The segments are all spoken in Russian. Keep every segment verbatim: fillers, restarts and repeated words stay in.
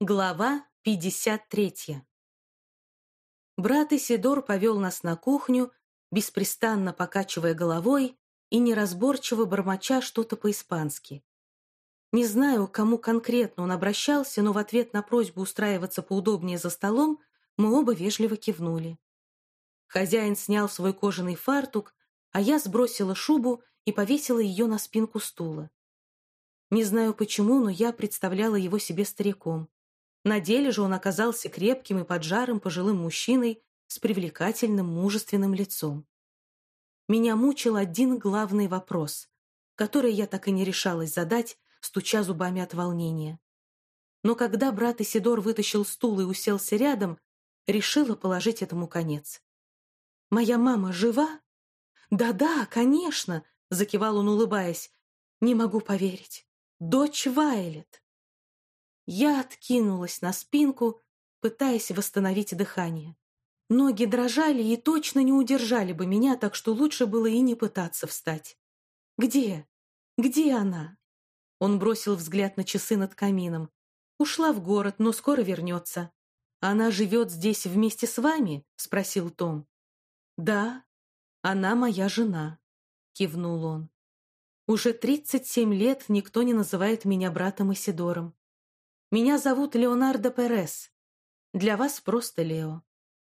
Глава пятьдесят третья. Брат Исидор повел нас на кухню, беспрестанно покачивая головой и неразборчиво бормоча что-то по-испански. Не знаю, к кому конкретно он обращался, но в ответ на просьбу устраиваться поудобнее за столом мы оба вежливо кивнули. Хозяин снял свой кожаный фартук, а я сбросила шубу и повесила ее на спинку стула. Не знаю почему, но я представляла его себе стариком. На деле же он оказался крепким и поджарым пожилым мужчиной с привлекательным мужественным лицом. Меня мучил один главный вопрос, который я так и не решалась задать, стуча зубами от волнения. Но когда брат Исидор вытащил стул и уселся рядом, решила положить этому конец. «Моя мама жива?» «Да-да, конечно», — закивал он, улыбаясь. «Не могу поверить. Дочь Вайлет». Я откинулась на спинку, пытаясь восстановить дыхание. Ноги дрожали и точно не удержали бы меня, так что лучше было и не пытаться встать. «Где? Где она?» Он бросил взгляд на часы над камином. «Ушла в город, но скоро вернется». «Она живет здесь вместе с вами?» — спросил Том. «Да, она моя жена», — кивнул он. «Уже тридцать семь лет никто не называет меня братом Исидором. Меня зовут Леонардо Перес. Для вас просто Лео».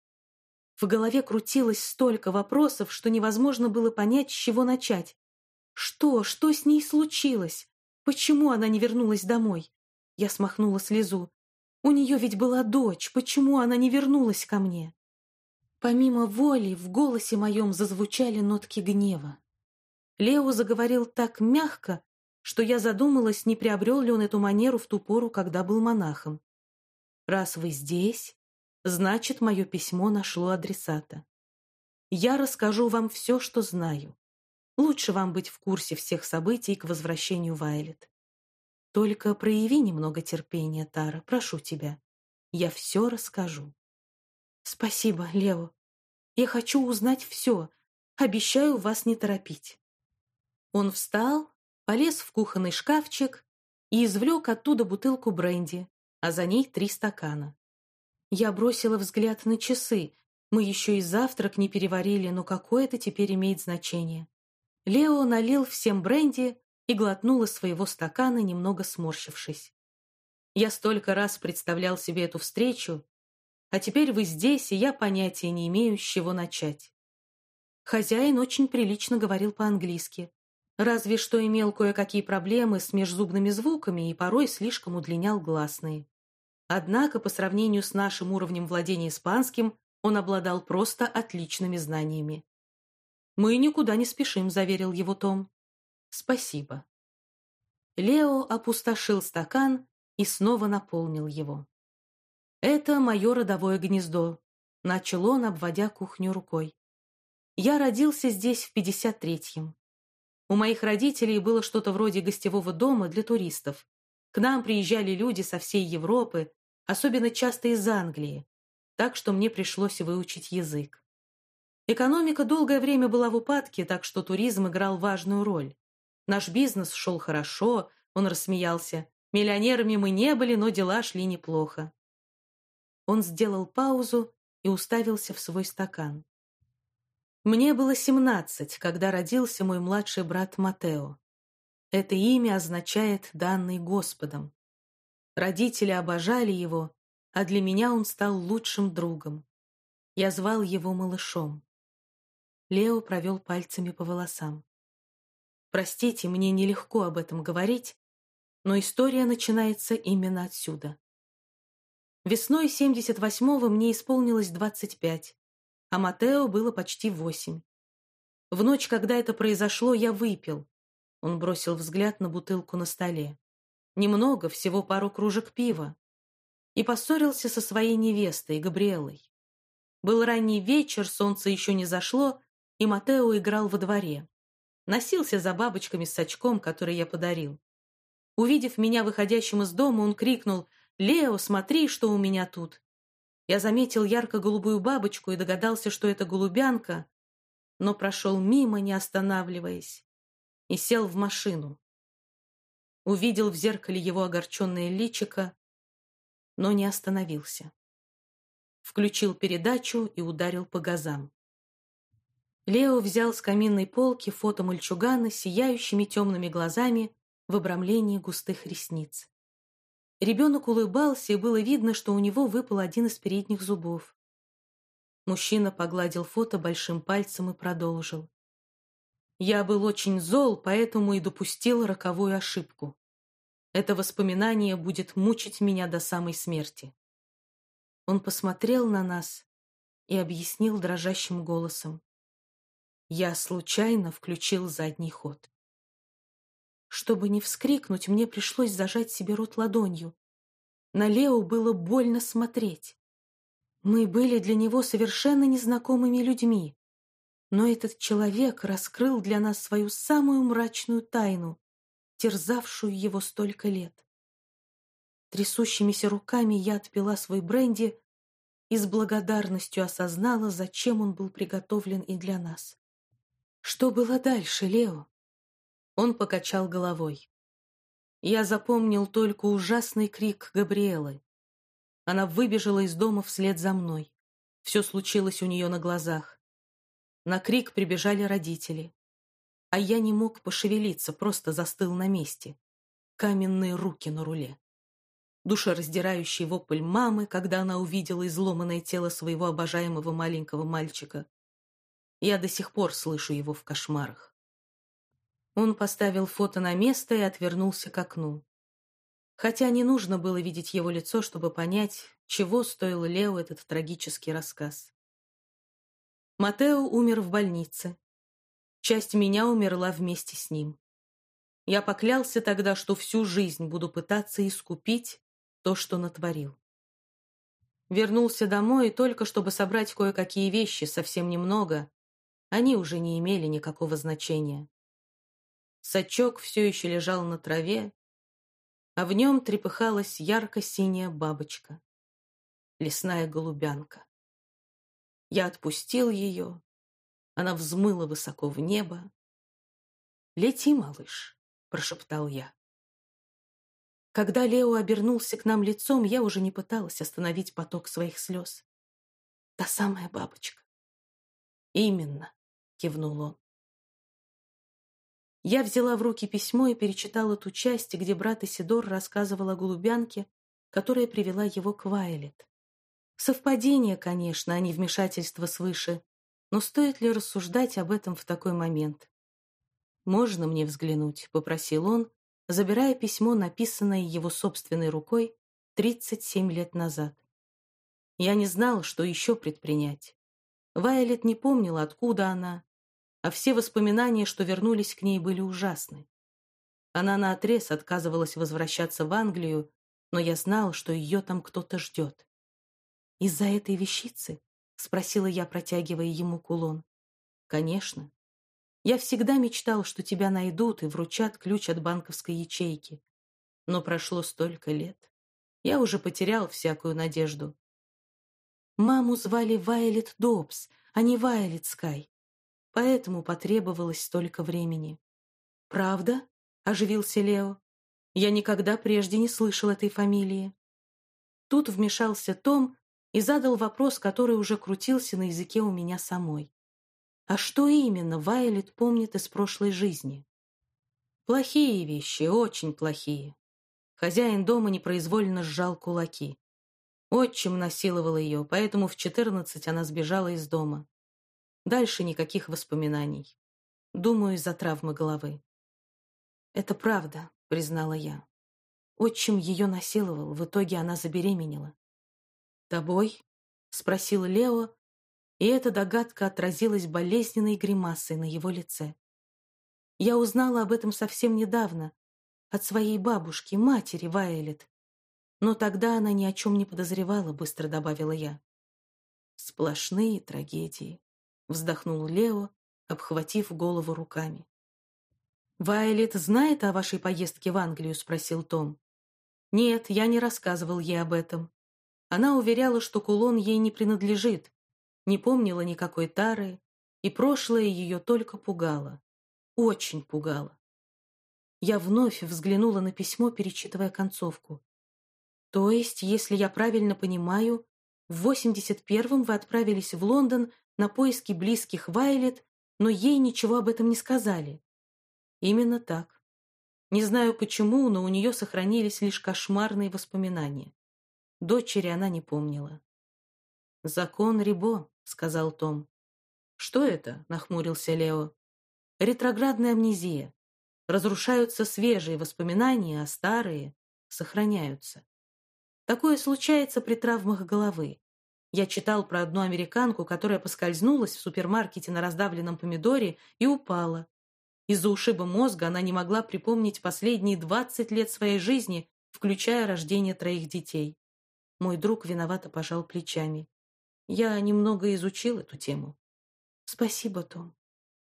В голове крутилось столько вопросов, что невозможно было понять, с чего начать. Что? Что с ней случилось? Почему она не вернулась домой? Я смахнула слезу. У нее ведь была дочь. Почему она не вернулась ко мне? Помимо воли, в голосе моем зазвучали нотки гнева. Лео заговорил так мягко, что я задумалась, не приобрел ли он эту манеру в ту пору, когда был монахом. «Раз вы здесь, значит, мое письмо нашло адресата. Я расскажу вам все, что знаю. Лучше вам быть в курсе всех событий к возвращению Вайлет. Только прояви немного терпения, Тара, прошу тебя. Я все расскажу». «Спасибо, Лео. Я хочу узнать все. Обещаю вас не торопить». Он встал, полез в кухонный шкафчик и извлек оттуда бутылку бренди, а за ней три стакана. Я бросила взгляд на часы. Мы еще и завтрак не переварили, но какое это теперь имеет значение. Лео налил всем бренди и глотнул из своего стакана, немного сморщившись. «Я столько раз представлял себе эту встречу, а теперь вы здесь, и я понятия не имею, с чего начать». Хозяин очень прилично говорил по-английски. Разве что имел кое-какие проблемы с межзубными звуками и порой слишком удлинял гласные. Однако, по сравнению с нашим уровнем владения испанским, он обладал просто отличными знаниями. «Мы никуда не спешим», — заверил его Том. «Спасибо». Лео опустошил стакан и снова наполнил его. «Это мое родовое гнездо», — начал он, обводя кухню рукой. «Я родился здесь в пятьдесят третьем. У моих родителей было что-то вроде гостевого дома для туристов. К нам приезжали люди со всей Европы, особенно часто из Англии, так что мне пришлось выучить язык. Экономика долгое время была в упадке, так что туризм играл важную роль. Наш бизнес шел хорошо», — он рассмеялся. «Миллионерами мы не были, но дела шли неплохо». Он сделал паузу и уставился в свой стакан. «Мне было семнадцать, когда родился мой младший брат Матео. Это имя означает «данный Господом». Родители обожали его, а для меня он стал лучшим другом. Я звал его малышом». Лео провел пальцами по волосам. «Простите, мне нелегко об этом говорить, но история начинается именно отсюда. Весной семьдесят восьмого мне исполнилось двадцать пять, а Матео было почти восемь. В ночь, когда это произошло, я выпил». Он бросил взгляд на бутылку на столе. «Немного, всего пару кружек пива. И поссорился со своей невестой, Габриэлой. Был ранний вечер, солнце еще не зашло, и Матео играл во дворе. Носился за бабочками с очком, который я подарил. Увидев меня выходящим из дома, он крикнул: «Лео, смотри, что у меня тут!» Я заметил ярко-голубую бабочку и догадался, что это голубянка, но прошел мимо, не останавливаясь, и сел в машину. Увидел в зеркале его огорченное личико, но не остановился. Включил передачу и ударил по газам. Лео взял с каминной полки фото мальчугана с сияющими темными глазами в обрамлении густых ресниц. Ребенок улыбался, и было видно, что у него выпал один из передних зубов. Мужчина погладил фото большим пальцем и продолжил. «Я был очень зол, поэтому и допустил роковую ошибку. Это воспоминание будет мучить меня до самой смерти». Он посмотрел на нас и объяснил дрожащим голосом. «Я случайно включил задний ход». Чтобы не вскрикнуть, мне пришлось зажать себе рот ладонью. На Лео было больно смотреть. Мы были для него совершенно незнакомыми людьми, но этот человек раскрыл для нас свою самую мрачную тайну, терзавшую его столько лет. Трясущимися руками я отпила свой бренди и с благодарностью осознала, зачем он был приготовлен и для нас. «Что было дальше, Лео?» Он покачал головой. Я запомнил только ужасный крик Габриэлы. Она выбежала из дома вслед за мной. Все случилось у нее на глазах. На крик прибежали родители. А я не мог пошевелиться, просто застыл на месте. Каменные руки на руле. Душераздирающий вопль мамы, когда она увидела изломанное тело своего обожаемого маленького мальчика. Я до сих пор слышу его в кошмарах. Он поставил фото на место и отвернулся к окну. Хотя не нужно было видеть его лицо, чтобы понять, чего стоил Лео этот трагический рассказ. Матео умер в больнице. Часть меня умерла вместе с ним. Я поклялся тогда, что всю жизнь буду пытаться искупить то, что натворил. Вернулся домой только чтобы собрать кое-какие вещи, совсем немного. Они уже не имели никакого значения. Сачок все еще лежал на траве, а в нем трепыхалась ярко-синяя бабочка, лесная голубянка. Я отпустил ее, она взмыла высоко в небо. «Лети, малыш», — прошептал я. Когда Лео обернулся к нам лицом, я уже не пыталась остановить поток своих слез. «Та самая бабочка». «Именно», — кивнул он. Я взяла в руки письмо и перечитала ту часть, где брат Исидор рассказывал о голубянке, которая привела его к Вайолет. Совпадение, конечно, а не вмешательство свыше, но стоит ли рассуждать об этом в такой момент? «Можно мне взглянуть?» — попросил он, забирая письмо, написанное его собственной рукой тридцать семь лет назад. Я не знал, что еще предпринять. Вайолет не помнила, откуда она, а все воспоминания, что вернулись к ней, были ужасны. Она наотрез отказывалась возвращаться в Англию, но я знал, что ее там кто-то ждет. «Из-за этой вещицы?» — спросила я, протягивая ему кулон. «Конечно. Я всегда мечтал, что тебя найдут и вручат ключ от банковской ячейки. Но прошло столько лет. Я уже потерял всякую надежду». Маму звали Вайолет Добс, а не Вайолет Скай. Поэтому потребовалось столько времени. «Правда?» — оживился Лео. «Я никогда прежде не слышал этой фамилии». Тут вмешался Том и задал вопрос, который уже крутился на языке у меня самой. «А что именно Вайолет помнит из прошлой жизни?» «Плохие вещи, очень плохие». Хозяин дома непроизвольно сжал кулаки. Отчим насиловал ее, поэтому в четырнадцать она сбежала из дома. Дальше никаких воспоминаний. Думаю, из-за травмы головы. «Это правда», — признала я. Отчим ее насиловал, в итоге она забеременела. «Тобой?» — спросил Лео, и эта догадка отразилась болезненной гримасой на его лице. Я узнала об этом совсем недавно, от своей бабушки, матери Вайолет. Но тогда она ни о чем не подозревала, быстро добавила я. «Сплошные трагедии», — вздохнул Лео, обхватив голову руками. «Вайолет знает о вашей поездке в Англию?» — спросил Том. «Нет, я не рассказывал ей об этом. Она уверяла, что кулон ей не принадлежит, не помнила никакой тары, и прошлое ее только пугало. Очень пугало». Я вновь взглянула на письмо, перечитывая концовку. То есть, если я правильно понимаю, в восемьдесят первом вы отправились в Лондон на поиски близких Вайлет, но ей ничего об этом не сказали. Именно так. Не знаю почему, но у нее сохранились лишь кошмарные воспоминания. Дочери она не помнила. «Закон Рибо», — сказал Том. «Что это?» — нахмурился Лео. «Ретроградная амнезия. Разрушаются свежие воспоминания, а старые сохраняются. Такое случается при травмах головы. Я читал про одну американку, которая поскользнулась в супермаркете на раздавленном помидоре и упала. Из-за ушиба мозга она не могла припомнить последние двадцать лет своей жизни, включая рождение троих детей. Мой друг виновато пожал плечами. Я немного изучил эту тему. Спасибо, Том.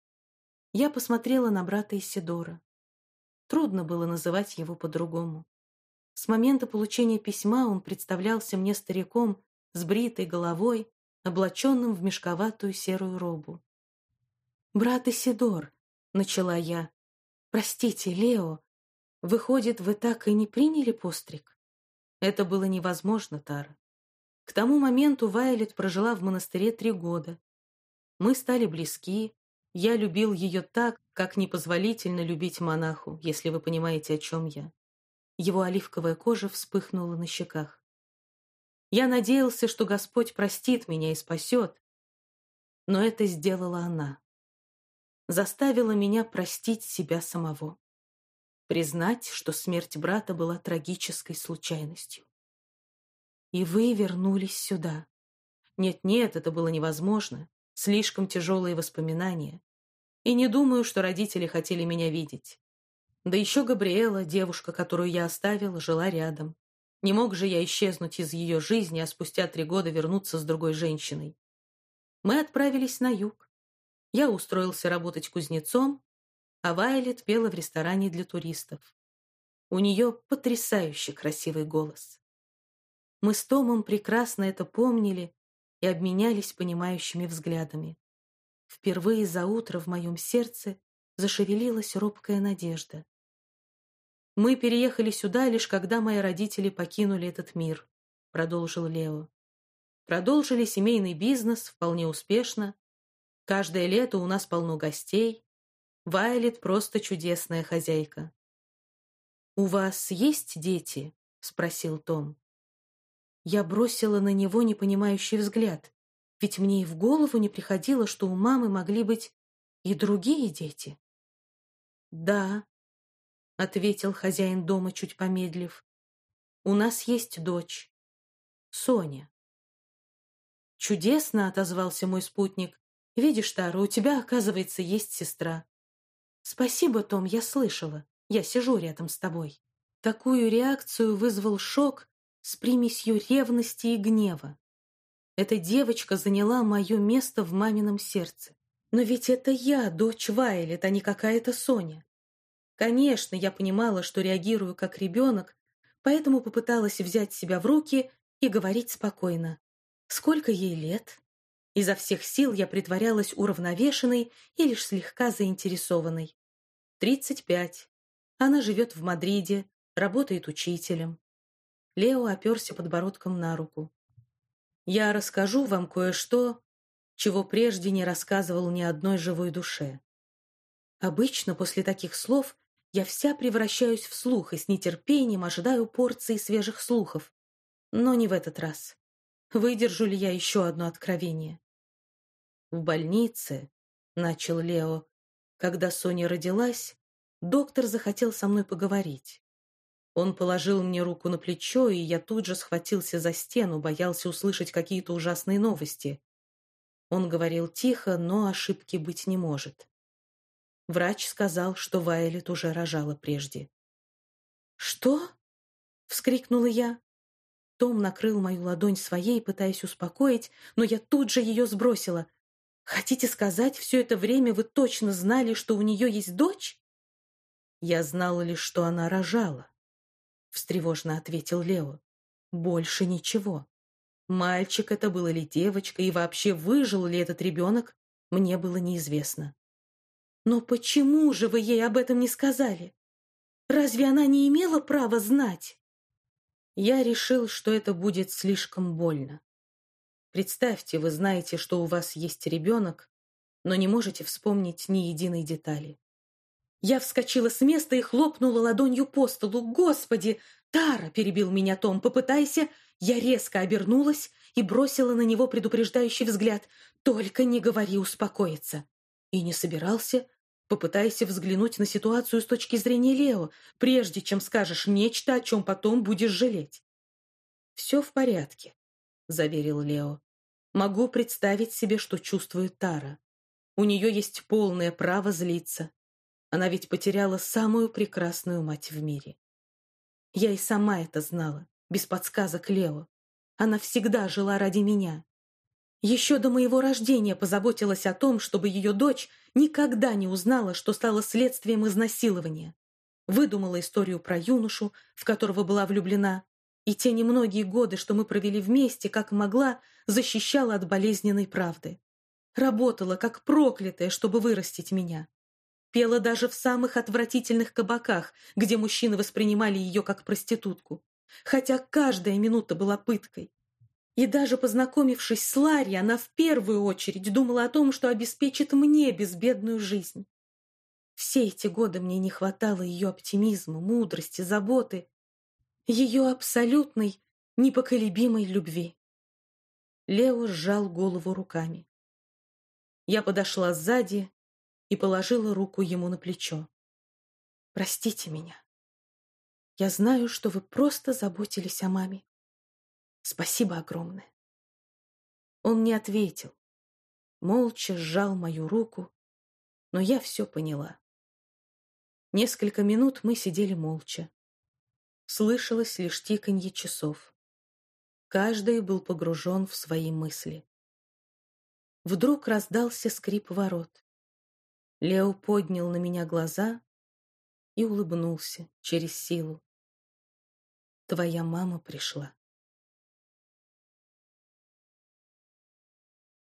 Я посмотрела на брата Исидора. Трудно было называть его по-другому. С момента получения письма он представлялся мне стариком с бритой головой, облаченным в мешковатую серую робу. «Брат Исидор», — начала я, — «простите, Лео, выходит, вы так и не приняли постриг?» Это было невозможно, Тара. К тому моменту Вайлет прожила в монастыре три года. Мы стали близки, я любил ее так, как непозволительно любить монаху, если вы понимаете, о чем я. Его оливковая кожа вспыхнула на щеках. Я надеялся, что Господь простит меня и спасет, но это сделала она. Заставила меня простить себя самого. Признать, что смерть брата была трагической случайностью. И вы вернулись сюда. Нет-нет, это было невозможно. Слишком тяжелые воспоминания. И не думаю, что родители хотели меня видеть. Да еще Габриэла, девушка, которую я оставил, жила рядом. Не мог же я исчезнуть из ее жизни, а спустя три года вернуться с другой женщиной. Мы отправились на юг. Я устроился работать кузнецом, а Вайлет пела в ресторане для туристов. У нее потрясающе красивый голос. Мы с Томом прекрасно это помнили и обменялись понимающими взглядами. Впервые за утро в моем сердце зашевелилась робкая надежда. «Мы переехали сюда, лишь когда мои родители покинули этот мир», — продолжил Лео. «Продолжили семейный бизнес вполне успешно. Каждое лето у нас полно гостей. Вайлет просто чудесная хозяйка». «У вас есть дети?» — спросил Том. Я бросила на него непонимающий взгляд, ведь мне и в голову не приходило, что у мамы могли быть и другие дети. «Да», — ответил хозяин дома, чуть помедлив, — «у нас есть дочь, Соня». «Чудесно», — отозвался мой спутник. «Видишь, Тара, у тебя, оказывается, есть сестра». «Спасибо, Том, я слышала. Я сижу рядом с тобой». Такую реакцию вызвал шок с примесью ревности и гнева. Эта девочка заняла мое место в мамином сердце. Но ведь это я, дочь Вайлет, а не какая-то Соня. Конечно, я понимала, что реагирую как ребенок, поэтому попыталась взять себя в руки и говорить спокойно. Сколько ей лет? Изо всех сил я притворялась уравновешенной и лишь слегка заинтересованной. Тридцать пять. Она живет в Мадриде, работает учителем. Лео оперся подбородком на руку. Я расскажу вам кое-что, чего прежде не рассказывал ни одной живой душе. Обычно после таких слов я вся превращаюсь в слух и с нетерпением ожидаю порции свежих слухов. Но не в этот раз. Выдержу ли я еще одно откровение? В больнице, — начал Лео, — когда Соня родилась, доктор захотел со мной поговорить. Он положил мне руку на плечо, и я тут же схватился за стену, боялся услышать какие-то ужасные новости. Он говорил тихо, но ошибки быть не может. Врач сказал, что Вайлет уже рожала прежде. «Что?» — вскрикнула я. Том накрыл мою ладонь своей, пытаясь успокоить, но я тут же ее сбросила. «Хотите сказать, все это время вы точно знали, что у нее есть дочь?» «Я знала лишь, что она рожала», — встревожно ответил Лео. «Больше ничего. Мальчик это был или девочка, и вообще выжил ли этот ребенок, мне было неизвестно». «Но почему же вы ей об этом не сказали? Разве она не имела права знать?» Я решил, что это будет слишком больно. Представьте, вы знаете, что у вас есть ребенок, но не можете вспомнить ни единой детали. Я вскочила с места и хлопнула ладонью по столу. «Господи! Тара!» — перебил меня Том. «Попытайся!» Я резко обернулась и бросила на него предупреждающий взгляд. «Только не говори успокоиться!» И не собирался. Попытайся взглянуть на ситуацию с точки зрения Лео, прежде чем скажешь нечто, о чем потом будешь жалеть. «Все в порядке», — заверил Лео. «Могу представить себе, что чувствует Тара. У нее есть полное право злиться. Она ведь потеряла самую прекрасную мать в мире. Я и сама это знала, без подсказок Лео. Она всегда жила ради меня. Еще до моего рождения позаботилась о том, чтобы ее дочь никогда не узнала, что стало следствием изнасилования. Выдумала историю про юношу, в которого была влюблена, и те немногие годы, что мы провели вместе, как могла, защищала от болезненной правды. Работала как проклятая, чтобы вырастить меня. Пела даже в самых отвратительных кабаках, где мужчины воспринимали ее как проститутку. Хотя каждая минута была пыткой. И даже познакомившись с Ларри, она в первую очередь думала о том, что обеспечит мне безбедную жизнь. Все эти годы мне не хватало ее оптимизма, мудрости, заботы, ее абсолютной, непоколебимой любви. Лео сжал голову руками. Я подошла сзади и положила руку ему на плечо. «Простите меня. Я знаю, что вы просто заботились о маме. Спасибо огромное». Он не ответил, молча сжал мою руку, но я все поняла. Несколько минут мы сидели молча. Слышалось лишь тиканье часов. Каждый был погружен в свои мысли. Вдруг раздался скрип ворот. Лео поднял на меня глаза и улыбнулся через силу. «Твоя мама пришла».